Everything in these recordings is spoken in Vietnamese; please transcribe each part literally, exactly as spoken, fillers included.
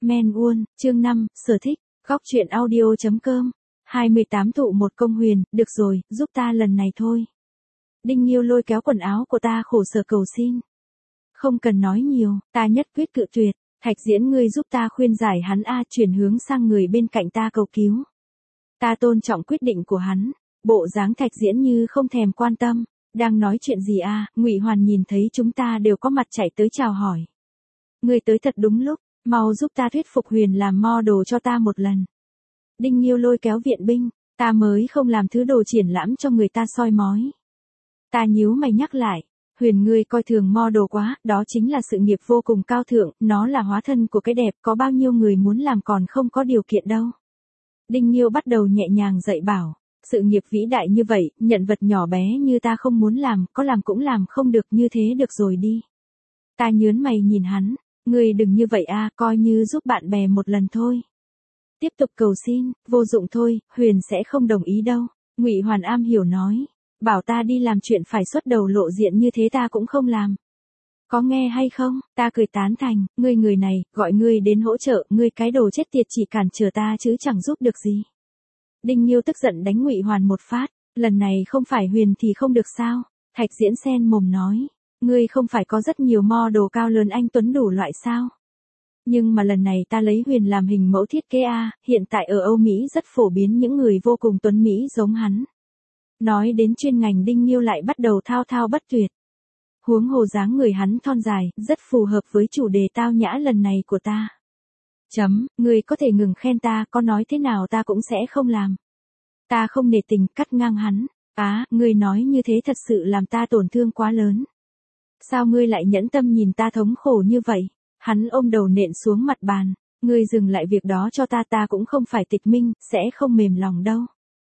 Men Won, chương năm, sở thích, góc truyện audio.com, hai mươi tám tụ một công huyền, được rồi, giúp ta lần này thôi. Đinh Nghiêu lôi kéo quần áo của ta khổ sở cầu xin. Không cần nói nhiều, ta nhất quyết cự tuyệt, Thạch Diễn ngươi giúp ta khuyên giải hắn a, chuyển hướng sang người bên cạnh ta cầu cứu. Ta tôn trọng quyết định của hắn, bộ dáng Thạch Diễn như không thèm quan tâm, đang nói chuyện gì a? Ngụy Hoàn nhìn thấy chúng ta đều có mặt chạy tới chào hỏi. Ngươi tới thật đúng lúc, mau giúp ta thuyết phục Huyền làm model cho ta một lần. Đinh Nghiêu lôi kéo viện binh, ta mới không làm thứ đồ triển lãm cho người ta soi mói. Ta nhíu mày nhắc lại, Huyền ngươi coi thường model quá, đó chính là sự nghiệp vô cùng cao thượng, nó là hóa thân của cái đẹp, có bao nhiêu người muốn làm còn không có điều kiện đâu. Đinh Nghiêu bắt đầu nhẹ nhàng dạy bảo, sự nghiệp vĩ đại như vậy, nhận vật nhỏ bé như ta không muốn làm, có làm cũng làm không được, như thế được rồi đi. Ta nhớn mày nhìn hắn, ngươi đừng như vậy a, coi như giúp bạn bè một lần thôi. Tiếp tục cầu xin, vô dụng thôi, Huyền sẽ không đồng ý đâu. Ngụy Hoàn am hiểu nói, bảo ta đi làm chuyện phải xuất đầu lộ diện như thế ta cũng không làm. Có nghe hay không? Ta cười tán thành, ngươi người này, gọi ngươi đến hỗ trợ, ngươi cái đồ chết tiệt chỉ cản trở ta chứ chẳng giúp được gì. Đinh Nghiêu tức giận đánh Ngụy Hoàn một phát, lần này không phải Huyền thì không được sao? Thạch Diễn sen mồm nói, ngươi không phải có rất nhiều model cao lớn anh tuấn đủ loại sao? Nhưng mà lần này ta lấy Huyền làm hình mẫu thiết kế a, hiện tại ở Âu Mỹ rất phổ biến những người vô cùng tuấn Mỹ giống hắn. Nói đến chuyên ngành Đinh Nghiêu lại bắt đầu thao thao bất tuyệt. Huống hồ dáng người hắn thon dài, rất phù hợp với chủ đề tao nhã lần này của ta. Chấm, ngươi có thể ngừng khen ta, có nói thế nào ta cũng sẽ không làm. Ta không nể tình cắt ngang hắn. Á, ngươi nói như thế thật sự làm ta tổn thương quá lớn. Sao ngươi lại nhẫn tâm nhìn ta thống khổ như vậy? Hắn ôm đầu nện xuống mặt bàn. Ngươi dừng lại việc đó cho ta, ta cũng không phải tịch minh, sẽ không mềm lòng đâu.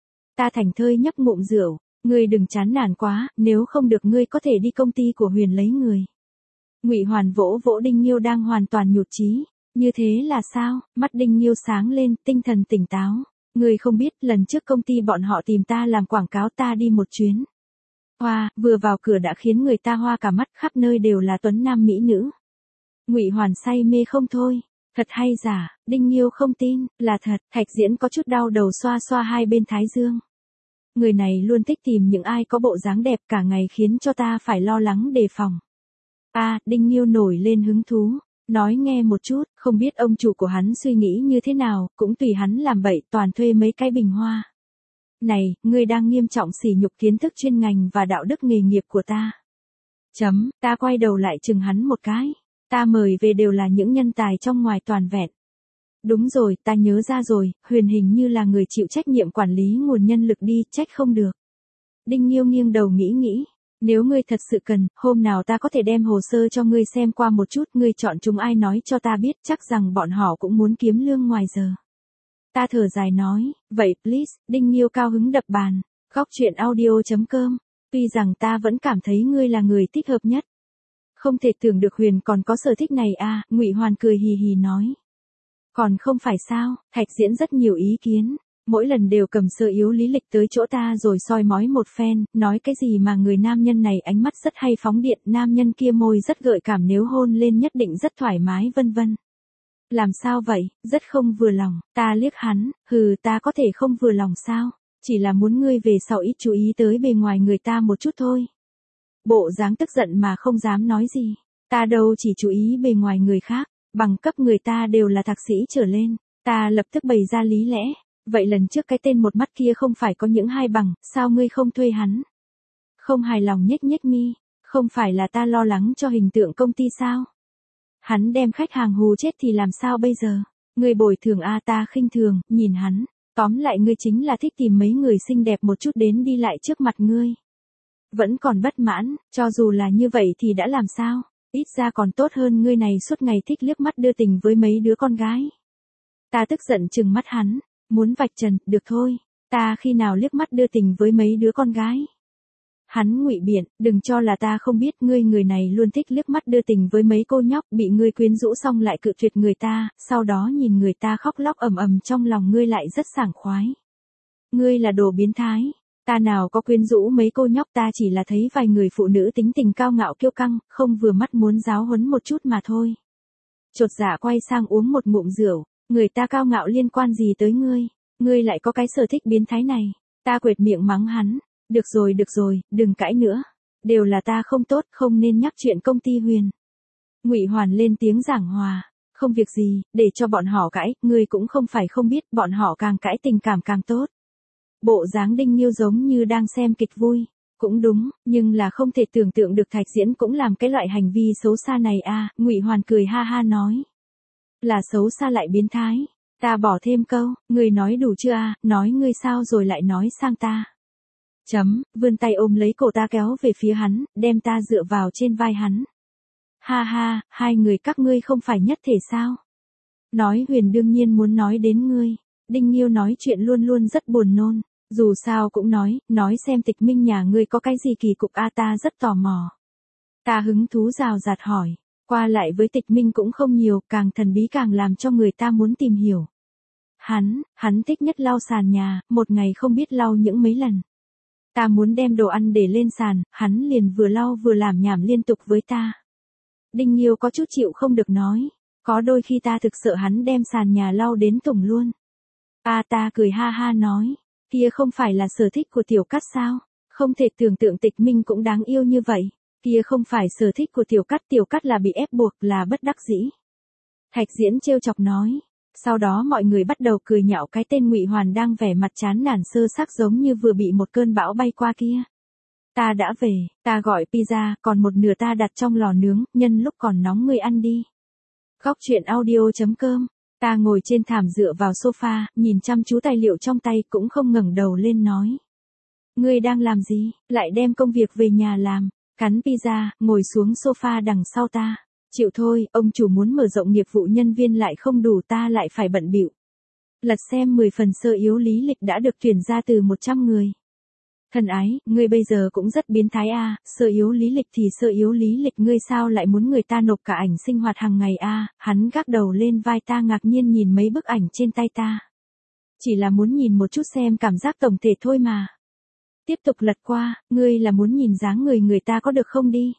Ta thành thơi nhấp ngụm rượu. Ngươi đừng chán nản quá, nếu không được ngươi có thể đi công ty của Huyền lấy người. Ngụy Hoàn vỗ vỗ Đinh Nghiêu đang hoàn toàn nhụt chí. Như thế là sao? Mắt Đinh Nghiêu sáng lên, tinh thần tỉnh táo. Ngươi không biết, lần trước công ty bọn họ tìm ta làm quảng cáo, ta đi một chuyến. Hoa, vừa vào cửa đã khiến người ta hoa cả mắt, khắp nơi đều là tuấn nam mỹ nữ. Ngụy Hoàn say mê không thôi. Thật hay giả? Đinh Nghiêu không tin, là thật. Thạch Diễn có chút đau đầu xoa xoa hai bên thái dương. Người này luôn thích tìm những ai có bộ dáng đẹp, cả ngày khiến cho ta phải lo lắng đề phòng. A, à, Đinh Nghiêu nổi lên hứng thú. Nói nghe một chút, không biết ông chủ của hắn suy nghĩ như thế nào, cũng tùy hắn làm bậy, toàn thuê mấy cái bình hoa. Này, ngươi đang nghiêm trọng sỉ nhục kiến thức chuyên ngành và đạo đức nghề nghiệp của ta. Chấm, ta quay đầu lại chừng hắn một cái. Ta mời về đều là những nhân tài trong ngoài toàn vẹn. Đúng rồi, ta nhớ ra rồi, Huyền hình như là người chịu trách nhiệm quản lý nguồn nhân lực đi, trách không được. Đinh Nghiêu nghiêng đầu nghĩ nghĩ. Nếu ngươi thật sự cần, hôm nào ta có thể đem hồ sơ cho ngươi xem qua một chút, ngươi chọn chúng ai nói cho ta biết, chắc rằng bọn họ cũng muốn kiếm lương ngoài giờ. Ta thở dài nói, vậy, please, Đinh Nghiêu cao hứng đập bàn, góc truyện audio.com, tuy rằng ta vẫn cảm thấy ngươi là người thích hợp nhất. Không thể tưởng được Huyền còn có sở thích này à, Ngụy Hoàn cười hì hì nói. Còn không phải sao, Thạch Diễn rất nhiều ý kiến. Mỗi lần đều cầm sơ yếu lý lịch tới chỗ ta rồi soi mói một phen, nói cái gì mà người nam nhân này ánh mắt rất hay phóng điện, nam nhân kia môi rất gợi cảm nếu hôn lên nhất định rất thoải mái vân vân. Làm sao vậy, rất không vừa lòng, ta liếc hắn, hừ ta có thể không vừa lòng sao, chỉ là muốn ngươi về sau ít chú ý tới bề ngoài người ta một chút thôi. Bộ dáng tức giận mà không dám nói gì, ta đâu chỉ chú ý bề ngoài người khác, bằng cấp người ta đều là thạc sĩ trở lên, ta lập tức bày ra lý lẽ. Vậy lần trước cái tên một mắt kia không phải có những hai bằng, sao ngươi không thuê hắn? Không hài lòng nhếch nhếch mi, không phải là ta lo lắng cho hình tượng công ty sao? Hắn đem khách hàng hù chết thì làm sao bây giờ? Ngươi bồi thường a, ta khinh thường, nhìn hắn, tóm lại ngươi chính là thích tìm mấy người xinh đẹp một chút đến đi lại trước mặt ngươi. Vẫn còn bất mãn, cho dù là như vậy thì đã làm sao? Ít ra còn tốt hơn ngươi này suốt ngày thích liếc mắt đưa tình với mấy đứa con gái. Ta tức giận trừng mắt hắn. Muốn vạch trần, được thôi, ta khi nào liếc mắt đưa tình với mấy đứa con gái. Hắn ngụy biện, đừng cho là ta không biết, ngươi người này luôn thích liếc mắt đưa tình với mấy cô nhóc, bị ngươi quyến rũ xong lại cự tuyệt người ta, sau đó nhìn người ta khóc lóc ầm ầm trong lòng ngươi lại rất sảng khoái. Ngươi là đồ biến thái, ta nào có quyến rũ mấy cô nhóc, ta chỉ là thấy vài người phụ nữ tính tình cao ngạo kiêu căng, không vừa mắt muốn giáo huấn một chút mà thôi. Chột dạ quay sang uống một ngụm rượu, người ta cao ngạo liên quan gì tới ngươi, ngươi lại có cái sở thích biến thái này. Ta quệt miệng mắng hắn, được rồi được rồi, đừng cãi nữa. Đều là ta không tốt, không nên nhắc chuyện công ty Huyền. Ngụy Hoàn lên tiếng giảng hòa, không việc gì, để cho bọn họ cãi, ngươi cũng không phải không biết, bọn họ càng cãi tình cảm càng tốt. Bộ dáng Đinh Nghiêu giống như đang xem kịch vui, cũng đúng, nhưng là không thể tưởng tượng được Thạch Diễn cũng làm cái loại hành vi xấu xa này à, Ngụy Hoàn cười ha ha nói. Là xấu xa lại biến thái, ta bỏ thêm câu, ngươi nói đủ chưa à, nói ngươi sao rồi lại nói sang ta. Chấm, vươn tay ôm lấy cổ ta kéo về phía hắn, đem ta dựa vào trên vai hắn. Ha ha, hai người các ngươi không phải nhất thể sao? Nói Huyền đương nhiên muốn nói đến ngươi. Đinh Nghiêu nói chuyện luôn luôn rất buồn nôn. Dù sao cũng nói, nói xem Tịch Minh nhà ngươi có cái gì kỳ cục a ta rất tò mò. Ta hứng thú rào rạt hỏi. Qua lại với Tịch Minh cũng không nhiều, càng thần bí càng làm cho người ta muốn tìm hiểu. Hắn, hắn thích nhất lau sàn nhà, một ngày không biết lau những mấy lần. Ta muốn đem đồ ăn để lên sàn, hắn liền vừa lau vừa làm nhảm liên tục với ta. Đinh Nghiêu có chút chịu không được nói, có đôi khi ta thực sợ hắn đem sàn nhà lau đến tủng luôn. A ta cười ha ha nói, kia không phải là sở thích của Tiểu Cát sao, không thể tưởng tượng Tịch Minh cũng đáng yêu như vậy, kia không phải sở thích của Tiểu Cát, Tiểu Cát là bị ép buộc, là bất đắc dĩ. Thạch Diễn trêu chọc nói, sau đó mọi người bắt đầu cười nhạo cái tên Ngụy Hoàn đang vẻ mặt chán nản sơ xác giống như vừa bị một cơn bão bay qua kia. Ta đã về, ta gọi pizza, còn một nửa ta đặt trong lò nướng, nhân lúc còn nóng ngươi ăn đi. Góc truyện audio chấm com, ta ngồi trên thảm dựa vào sofa, nhìn chăm chú tài liệu trong tay cũng không ngẩng đầu lên nói. Ngươi đang làm gì, lại đem công việc về nhà làm, cắn pizza, ngồi xuống sofa đằng sau ta. Chịu thôi, ông chủ muốn mở rộng nghiệp vụ nhân viên lại không đủ ta lại phải bận bịu. Lật xem mười phần sơ yếu lý lịch đã được tuyển ra từ một trăm người. Thân ái, ngươi bây giờ cũng rất biến thái a, à, sơ yếu lý lịch thì sơ yếu lý lịch ngươi sao lại muốn người ta nộp cả ảnh sinh hoạt hàng ngày a, à, hắn gác đầu lên vai ta ngạc nhiên nhìn mấy bức ảnh trên tay ta. Chỉ là muốn nhìn một chút xem cảm giác tổng thể thôi mà. Tiếp tục lật qua, ngươi là muốn nhìn dáng người người ta có được không đi.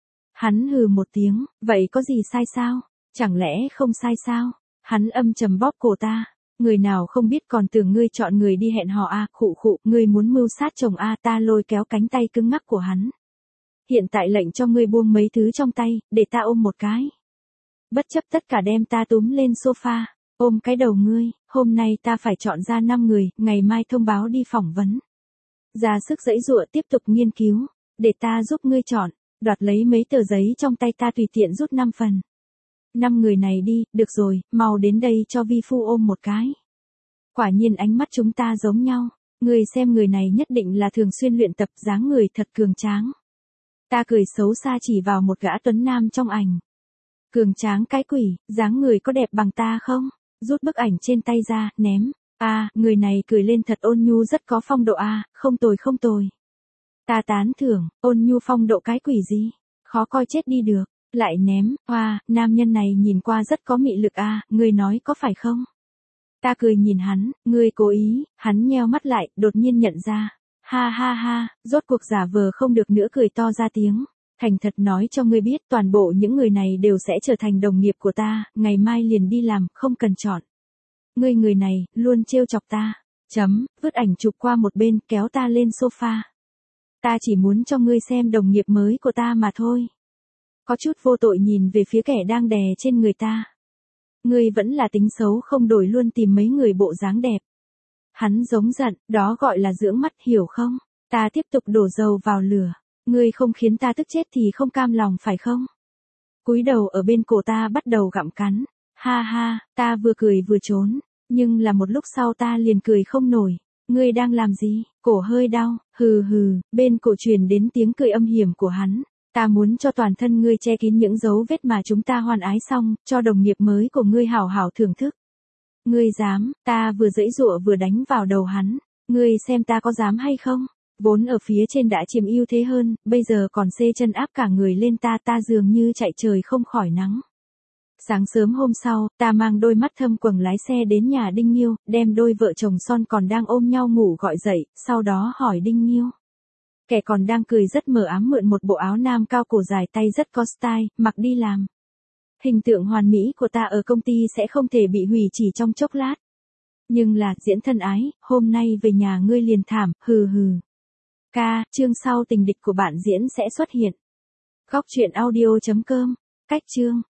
Hắn hừ một tiếng, vậy có gì sai sao? Chẳng lẽ không sai sao? Hắn âm trầm bóp cổ ta. Người nào không biết còn tưởng ngươi chọn người đi hẹn hò a, à, khụ khụ, ngươi muốn mưu sát chồng a, à, ta lôi kéo cánh tay cứng ngắc của hắn. Hiện tại lệnh cho ngươi buông mấy thứ trong tay, để ta ôm một cái. Bất chấp tất cả đem ta túm lên sofa, ôm cái đầu ngươi, hôm nay ta phải chọn ra năm người, ngày mai thông báo đi phỏng vấn. Ra sức giãy giụa tiếp tục nghiên cứu, để ta giúp ngươi chọn, đoạt lấy mấy tờ giấy trong tay ta tùy tiện rút năm phần. Năm người này đi, được rồi, mau đến đây cho vi phu ôm một cái. Quả nhiên ánh mắt chúng ta giống nhau, người xem người này nhất định là thường xuyên luyện tập dáng người thật cường tráng. Ta cười xấu xa chỉ vào một gã tuấn nam trong ảnh. Cường tráng cái quỷ, dáng người có đẹp bằng ta không? Rút bức ảnh trên tay ra, ném. A, à, người này cười lên thật ôn nhu rất có phong độ a, à, không tồi không tồi. Ta tán thưởng, ôn nhu phong độ cái quỷ gì? Khó coi chết đi được. Lại ném, hoa, nam nhân này nhìn qua rất có mị lực a, à, ngươi nói có phải không? Ta cười nhìn hắn, ngươi cố ý, hắn nheo mắt lại, đột nhiên nhận ra. Ha ha ha, rốt cuộc giả vờ không được nữa cười to ra tiếng. Thành thật nói cho ngươi biết toàn bộ những người này đều sẽ trở thành đồng nghiệp của ta, ngày mai liền đi làm, không cần chọn. Ngươi người này, luôn trêu chọc ta. Chấm, vứt ảnh chụp qua một bên, kéo ta lên sofa. Ta chỉ muốn cho ngươi xem đồng nghiệp mới của ta mà thôi. Có chút vô tội nhìn về phía kẻ đang đè trên người ta. Ngươi vẫn là tính xấu không đổi luôn tìm mấy người bộ dáng đẹp. Hắn giống giận, đó gọi là dưỡng mắt hiểu không? Ta tiếp tục đổ dầu vào lửa. Ngươi không khiến ta tức chết thì không cam lòng phải không? Cúi đầu ở bên cổ ta bắt đầu gặm cắn. Ha ha, ta vừa cười vừa trốn. Nhưng là một lúc sau ta liền cười không nổi. Ngươi đang làm gì? Cổ hơi đau, hừ hừ, bên cổ truyền đến tiếng cười âm hiểm của hắn. Ta muốn cho toàn thân ngươi che kín những dấu vết mà chúng ta hoan ái xong, cho đồng nghiệp mới của ngươi hảo hảo thưởng thức. Ngươi dám, ta vừa giãy giụa vừa đánh vào đầu hắn. Ngươi xem ta có dám hay không? Vốn ở phía trên đã chiếm ưu thế hơn, bây giờ còn xê chân áp cả người lên ta, ta dường như chạy trời không khỏi nắng. Sáng sớm hôm sau, ta mang đôi mắt thâm quầng lái xe đến nhà Đinh Nghiêu, đem đôi vợ chồng son còn đang ôm nhau ngủ gọi dậy, sau đó hỏi Đinh Nghiêu. Kẻ còn đang cười rất mờ ám mượn một bộ áo nam cao cổ dài tay rất có style, mặc đi làm. Hình tượng hoàn mỹ của ta ở công ty sẽ không thể bị hủy chỉ trong chốc lát. Nhưng là, Diễn thân ái, hôm nay về nhà ngươi liền thảm, hừ hừ. Ca, chương sau tình địch của bạn Diễn sẽ xuất hiện. Góc truyện audio chấm com. Cách chương.